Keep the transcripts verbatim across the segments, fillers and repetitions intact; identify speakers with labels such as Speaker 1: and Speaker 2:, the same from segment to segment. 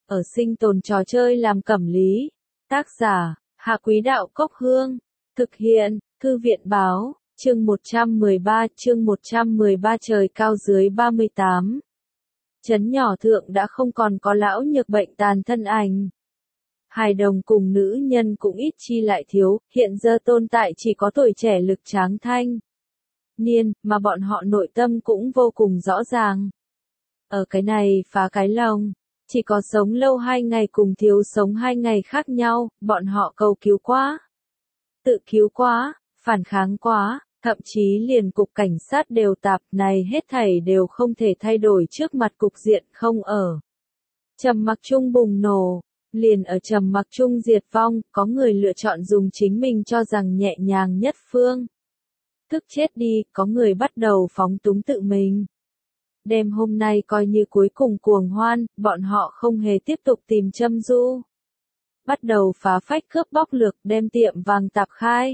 Speaker 1: ở sinh tồn trò chơi làm cẩm lý. Tác giả, Hạ Quý Đạo Cốc Hương. Thực hiện, Thư viện Báo, chương một trăm mười ba, chương một trăm mười ba trời cao dưới ba mươi tám. Trấn nhỏ thượng đã không còn có lão nhược bệnh tàn thân ảnh. Hài đồng cùng nữ nhân cũng ít chi lại thiếu, hiện giờ tồn tại chỉ có tuổi trẻ lực tráng thanh niên, mà bọn họ nội tâm cũng vô cùng rõ ràng. Ở cái này phá cái lòng, chỉ có sống lâu hai ngày cùng thiếu sống hai ngày khác nhau, bọn họ cầu cứu quá, tự cứu quá, phản kháng quá, thậm chí liền cục cảnh sát đều tạp này hết thảy đều không thể thay đổi trước mặt cục diện không ở. Trầm mặc chung bùng nổ, liền ở trầm mặc chung diệt vong, có người lựa chọn dùng chính mình cho rằng nhẹ nhàng nhất phương thức chết đi, có người bắt đầu phóng túng tự mình. Đêm hôm nay coi như cuối cùng cuồng hoan, bọn họ không hề tiếp tục tìm châm du. Bắt đầu phá phách cướp bóc lược, đem tiệm vàng tạp khai.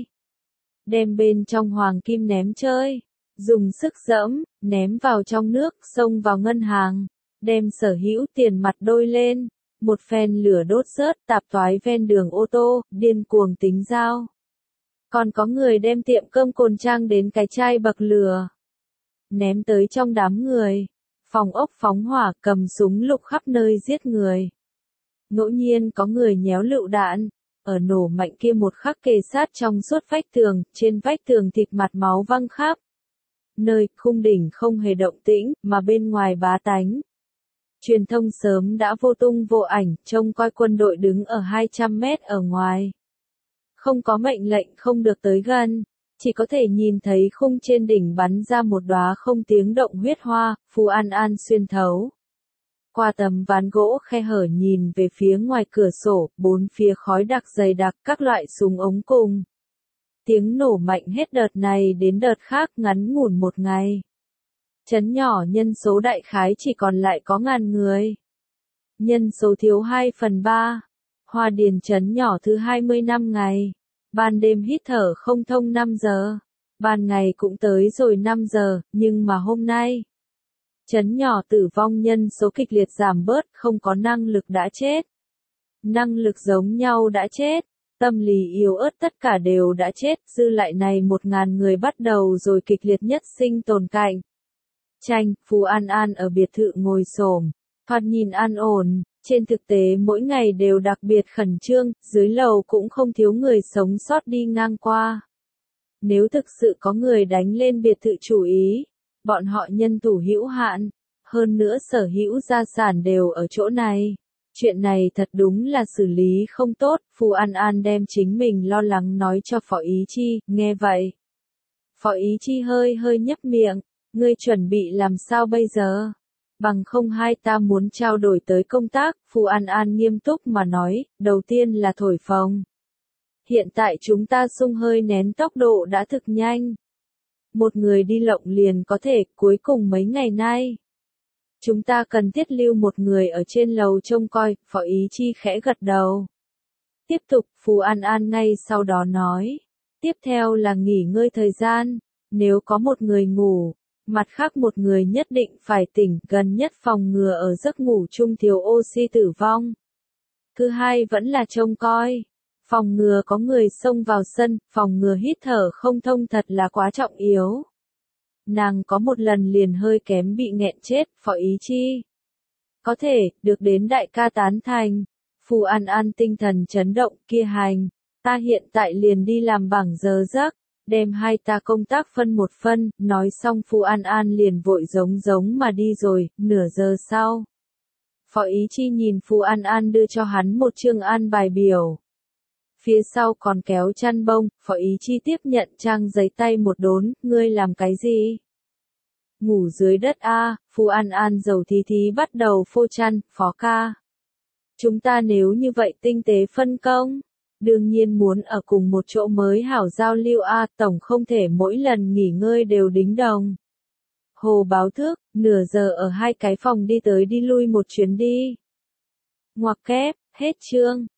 Speaker 1: Đem bên trong hoàng kim ném chơi, dùng sức dẫm, ném vào trong nước, xông vào ngân hàng, đem sở hữu tiền mặt đôi lên, một phen lửa đốt rớt tạp toái ven đường ô tô, điên cuồng tính giao. Còn có người đem tiệm cơm cồn trang đến cái chai bậc lửa, ném tới trong đám người, phòng ốc phóng hỏa, cầm súng lục khắp nơi giết người. Ngẫu nhiên có người nhéo lựu đạn, ở nổ mạnh kia một khắc kề sát trong suốt vách tường, trên vách tường thịt mặt máu văng khắp nơi, khung đỉnh không hề động tĩnh, mà bên ngoài bá tánh. Truyền thông sớm đã vô tung vô ảnh, trông coi quân đội đứng ở hai trăm mét ở ngoài. Không có mệnh lệnh không được tới gần, chỉ có thể nhìn thấy khung trên đỉnh bắn ra một đóa không tiếng động huyết hoa, Phù An An xuyên thấu. Qua tấm ván gỗ khe hở nhìn về phía ngoài cửa sổ, bốn phía khói đặc dày đặc, các loại súng ống cùng. Tiếng nổ mạnh hết đợt này đến đợt khác, ngắn ngủn một ngày. Trấn nhỏ nhân số đại khái chỉ còn lại có ngàn người. Nhân số thiếu hai phần ba. Hoa Điền trấn nhỏ thứ hai mươi năm ngày. Ban đêm hít thở không thông năm giờ. Ban ngày cũng tới rồi năm giờ, nhưng mà hôm nay. Trấn nhỏ tử vong nhân số kịch liệt giảm bớt, không có năng lực đã chết. Năng lực giống nhau đã chết. Tâm lý yếu ớt tất cả đều đã chết, dư lại này một ngàn người bắt đầu rồi kịch liệt nhất sinh tồn cạnh. Tranh, Phù An An ở biệt thự ngồi xổm, thoạt nhìn an ổn, trên thực tế mỗi ngày đều đặc biệt khẩn trương, dưới lầu cũng không thiếu người sống sót đi ngang qua. Nếu thực sự có người đánh lên biệt thự chủ ý, bọn họ nhân thủ hữu hạn, hơn nữa sở hữu gia sản đều ở chỗ này. Chuyện này thật đúng là xử lý không tốt, Phù An An đem chính mình lo lắng nói cho Phó Ý Chi, nghe vậy. Phó Ý Chi hơi hơi nhấp miệng, ngươi chuẩn bị làm sao bây giờ? Bằng không hai ta muốn trao đổi tới công tác, Phù An An nghiêm túc mà nói, đầu tiên là thổi phồng. Hiện tại chúng ta xung hơi nén tốc độ đã thực nhanh. Một người đi lộng liền có thể, cuối cùng mấy ngày nay. Chúng ta cần thiết lưu một người ở trên lầu trông coi, Phó Ý Chi khẽ gật đầu. Tiếp tục, Phù An An ngay sau đó nói. Tiếp theo là nghỉ ngơi thời gian, nếu có một người ngủ, mặt khác một người nhất định phải tỉnh, gần nhất phòng ngừa ở giấc ngủ chung thiếu oxy tử vong. Thứ hai vẫn là trông coi. Phòng ngừa có người xông vào sân, phòng ngừa hít thở không thông thật là quá trọng yếu. Nàng có một lần liền hơi kém bị nghẹn chết, Phó Ý Chi. Có thể, được đến đại ca tán thành. Phù An An tinh thần chấn động, kia hành. Ta hiện tại liền đi làm bảng giờ giấc, đem hai ta công tác phân một phân, nói xong Phù An An liền vội giống giống mà đi rồi, nửa giờ sau. Phó Ý Chi nhìn Phù An An đưa cho hắn một chương an bài biểu. Phía sau còn kéo chăn bông, Phó Ý Chi tiếp nhận trang giấy tay một đốn, ngươi làm cái gì? Ngủ dưới đất a, Phù An An dầu thí thí bắt đầu phô chăn, Phó ca. Chúng ta nếu như vậy tinh tế phân công, đương nhiên muốn ở cùng một chỗ mới hảo giao lưu a, tổng không thể mỗi lần nghỉ ngơi đều đính đồng. Hồ báo thức, nửa giờ ở hai cái phòng đi tới đi lui một chuyến đi. Ngoặc kép, hết chương.